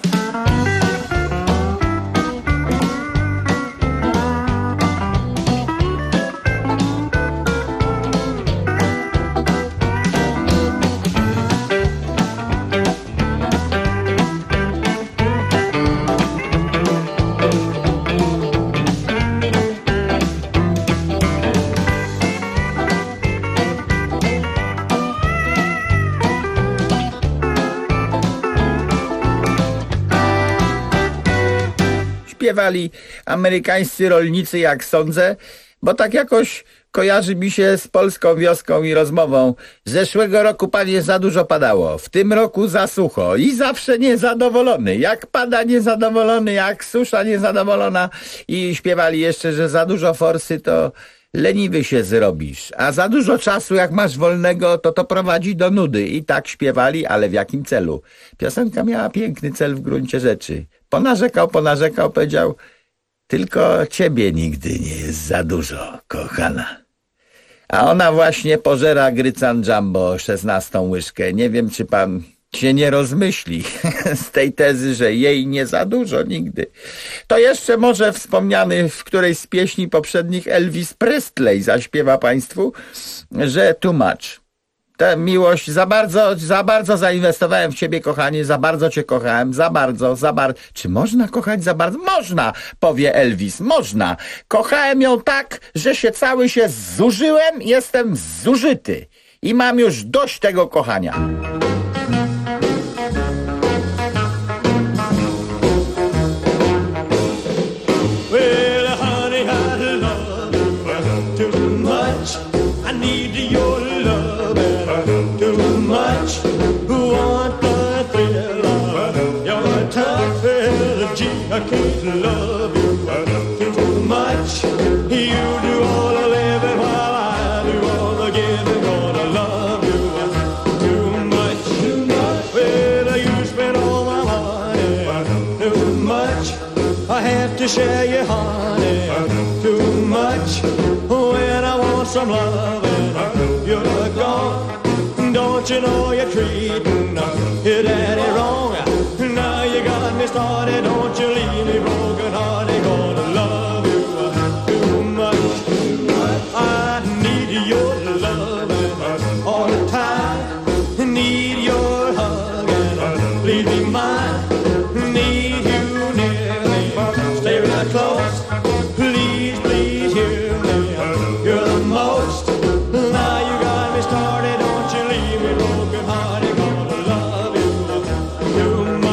Śpiewali amerykańscy rolnicy, jak sądzę, bo tak jakoś kojarzy mi się z polską wioską i rozmową. Zeszłego roku, panie, za dużo padało, w tym roku za sucho i zawsze niezadowolony. Jak pada, niezadowolony, jak susza, niezadowolona. I śpiewali jeszcze, że za dużo forsy to leniwy się zrobisz, a za dużo czasu, jak masz wolnego, to prowadzi do nudy. I tak śpiewali, ale w jakim celu? Piosenka miała piękny cel w gruncie rzeczy. Ponarzekał, powiedział: tylko ciebie nigdy nie jest za dużo, kochana. A ona właśnie pożera Grycan Jumbo 16 łyżkę. Nie wiem, czy pan się nie rozmyśli z tej tezy, że jej nie za dużo nigdy. To jeszcze może wspomniany w którejś z pieśni poprzednich Elvis Presley zaśpiewa państwu, że too much. tę miłość, za bardzo zainwestowałem w ciebie, kochanie, za bardzo cię kochałem, za bardzo. Czy można kochać za bardzo? Można, powie Elvis, można. Kochałem ją tak, że cały się zużyłem, jestem zużyty i mam już dość tego kochania. I can't love you too much. You do all the living while I do all the giving. Gonna love you too much. Well, you spend all my money too much. I have to share your honey too much. When I want some loving, you're gone. Don't you know you're treating your daddy wrong? Now you got me started, don't you leave me broken hearted. Gonna love you too much. I need your loving all the time. Need your hugging, please be mine. Need you near me, stay right close. Please, please hear me, you're the most. Now you got me started, don't you leave me broken hearted. Gonna love you too much.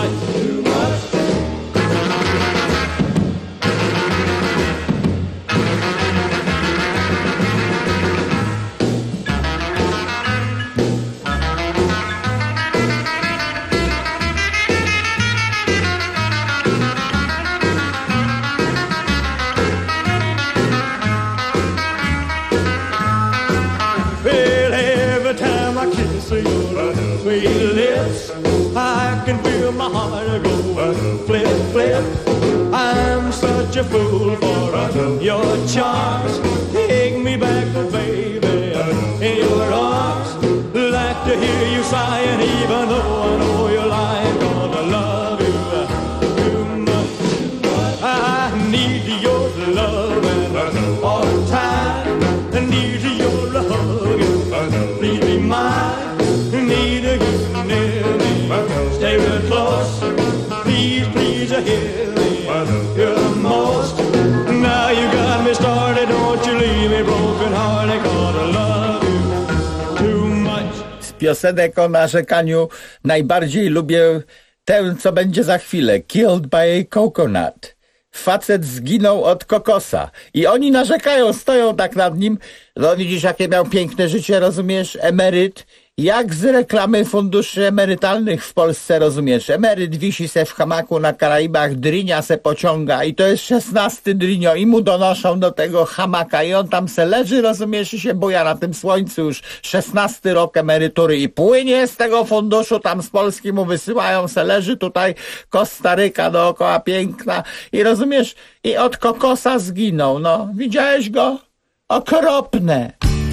Sweet lips, I can feel my heart go flip, flip. I'm such a fool for your charms. Take me back, baby, in your arms. Like to hear you sighing, even though I know you're lying. Gonna love you too much. I need your loving all the time. I need your hugging, please be mine. Need you near me, stay real close. Please, please hear me, you're the most. Now you got me started, don't you leave me broken hearted. Gonna love you too much. Z piosenek o narzekaniu najbardziej lubię tę, co będzie za chwilę. Killed by a coconut. Facet zginął od kokosa. I oni narzekają, stoją tak nad nim. No widzisz, jakie miał piękne życie, rozumiesz? Emeryt. Jak z reklamy funduszy emerytalnych w Polsce, rozumiesz? Emeryt wisi se w hamaku na Karaibach, drynia se pociąga i to jest 16 drynio i mu donoszą do tego hamaka i on tam se leży, rozumiesz, i się buja na tym słońcu już 16 rok emerytury i płynie z tego funduszu, tam z Polski mu wysyłają, se leży tutaj Kostaryka dookoła piękna i rozumiesz, i od kokosa zginął, no. Widziałeś go? Okropne.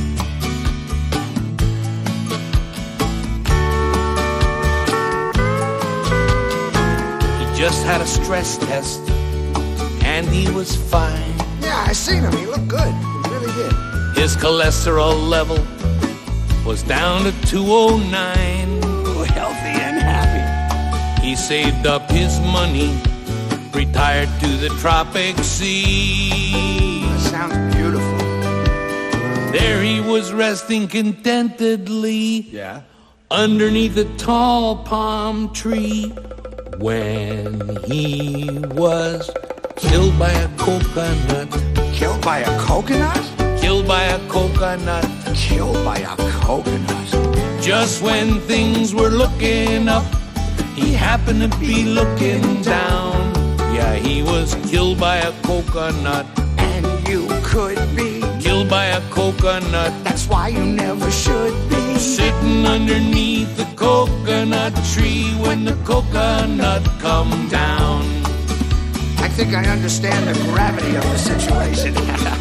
Just had a stress test, and he was fine. Yeah, I seen him. He looked good. He really did. His cholesterol level was down to 209. Oh, healthy and happy. He saved up his money, retired to the tropic sea. That sounds beautiful. There he was resting contentedly. Yeah. Underneath a tall palm tree. When he was killed by a coconut. Killed by a coconut? Killed by a coconut. Killed by a coconut. Just when things were looking up, he happened to be looking down. Yeah, he was killed by a coconut. And you could be killed by a coconut. That's why you never should be sitting underneath the coconut tree when the coconut come down. I think I understand the gravity of the situation.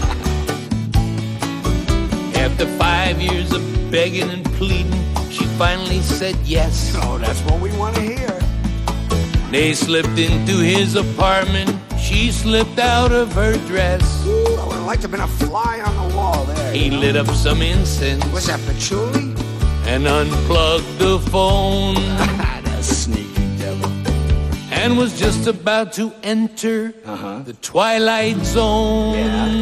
After 5 years of begging and pleading, she finally said yes. Oh, that's what we want to hear. They slipped into his apartment. She slipped out of her dress. Ooh, I would have liked to have been a fly on the wall there. He lit up some incense. Was that patchouli? and unplugged the phone. That sneaky devil. And was just about to enter the twilight zone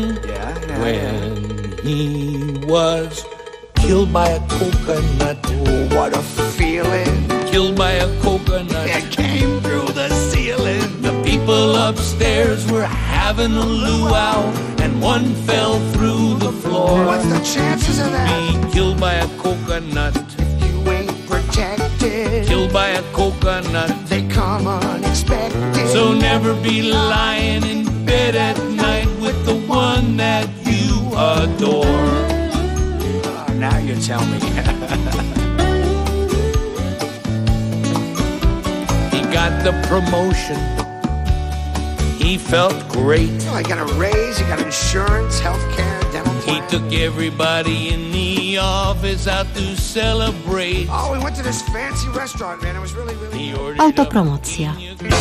when he was killed by a coconut. Oh, what a feeling. Killed by a coconut. It came through the ceiling. The people upstairs were having a luau, and one fell through the floor. What's the chances of that? Be killed by a coconut. You ain't protected. Killed by a coconut. They come unexpected. So never be lying in bed at night with the one that you adore. Oh, now you tell me. He got the promotion. He felt great. Oh, I got a raise, you got insurance, health care, dental plan. He took everybody in the office out to celebrate. Oh, we went to this fancy restaurant, man. It was really, really good. Autopromocja.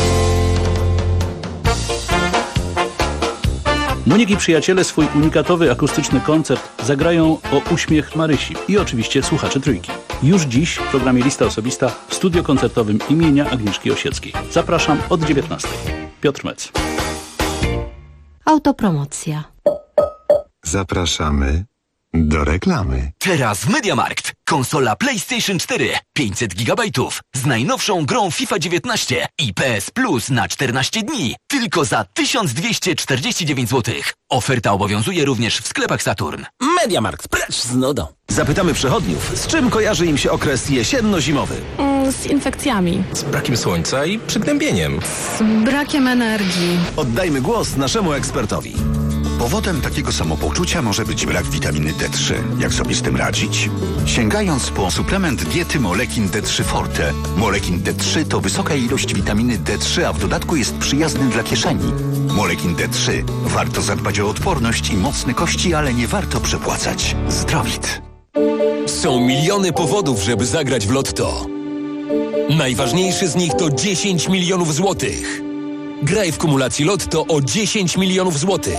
Monik i przyjaciele swój unikatowy akustyczny koncert zagrają o uśmiech Marysi i oczywiście słuchacze Trójki. Już dziś w programie Lista Osobista w studio koncertowym imienia Agnieszki Osieckiej. Zapraszam od 19:00. Piotr Mec. Autopromocja. Zapraszamy do reklamy. Teraz MediaMarkt. Konsola PlayStation 4 500 GB z najnowszą grą FIFA 19 i PS Plus na 14 dni. Tylko za 1249 zł. Oferta obowiązuje również w sklepach Saturn. MediaMarkt, precz z nudą. Zapytamy przechodniów, z czym kojarzy im się okres jesienno-zimowy. Z infekcjami. Z brakiem słońca i przygnębieniem. Z brakiem energii. Oddajmy głos naszemu ekspertowi. Powodem takiego samopoczucia może być brak witaminy D3. Jak sobie z tym radzić? Sięgając po suplement diety Molekin D3 Forte. Molekin D3 to wysoka ilość witaminy D3, a w dodatku jest przyjazny dla kieszeni. Molekin D3. Warto zadbać o odporność i mocne kości, ale nie warto przepłacać. Zdrowit. Są miliony powodów, żeby zagrać w Lotto. Najważniejszy z nich to 10 milionów złotych. Graj w kumulacji Lotto o 10 milionów złotych.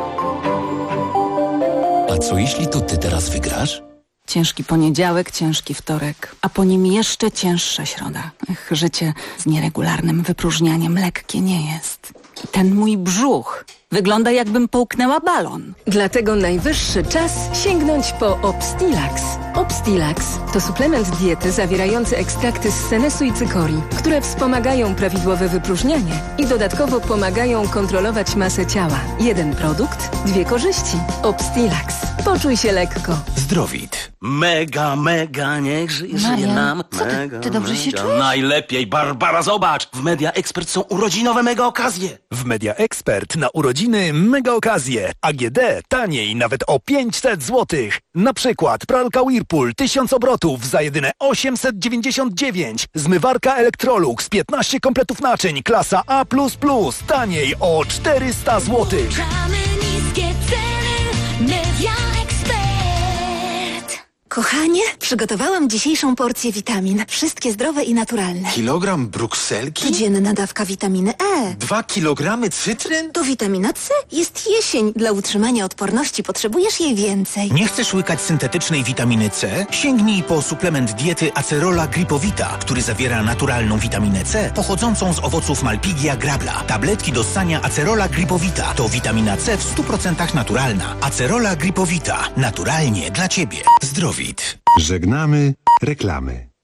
A co jeśli to ty teraz wygrasz? Ciężki poniedziałek, ciężki wtorek, a po nim jeszcze cięższa środa. Życie z nieregularnym wypróżnianiem lekkie nie jest. Ten mój brzuch wygląda, jakbym połknęła balon. Dlatego najwyższy czas sięgnąć po Obstilax. Obstilax to suplement diety zawierający ekstrakty z senesu i cykorii, które wspomagają prawidłowe wypróżnianie i dodatkowo pomagają kontrolować masę ciała. Jeden produkt, dwie korzyści. Obstilax. Poczuj się lekko. Zdrowit. Mega, niech żyje nam. Co ty dobrze się mega. czujesz? Najlepiej, Barbara, zobacz. W Media Expert są urodzinowe mega okazje. W Media Expert na urodziny mega okazje. AGD taniej nawet o 500 zł. Na przykład pralka Whirlpool 1000 obrotów za jedyne 899. Zmywarka Electrolux 15 kompletów naczyń klasa A++ taniej o 400 zł. Niskie ceny, Media Expert. Kochanie, przygotowałam dzisiejszą porcję witamin. Wszystkie zdrowe i naturalne. Kilogram brukselki? Codzienna dawka witaminy E. 2 kilogramy cytryn? To witamina C. Jest jesień. Dla utrzymania odporności potrzebujesz jej więcej. Nie chcesz łykać syntetycznej witaminy C? Sięgnij po suplement diety Acerola Gripowita, który zawiera naturalną witaminę C pochodzącą z owoców Malpighia grabla. Tabletki do ssania Acerola Gripowita to witamina C w 100% naturalna. Acerola Gripowita. Naturalnie dla Ciebie. Zdrowit. Żegnamy reklamy.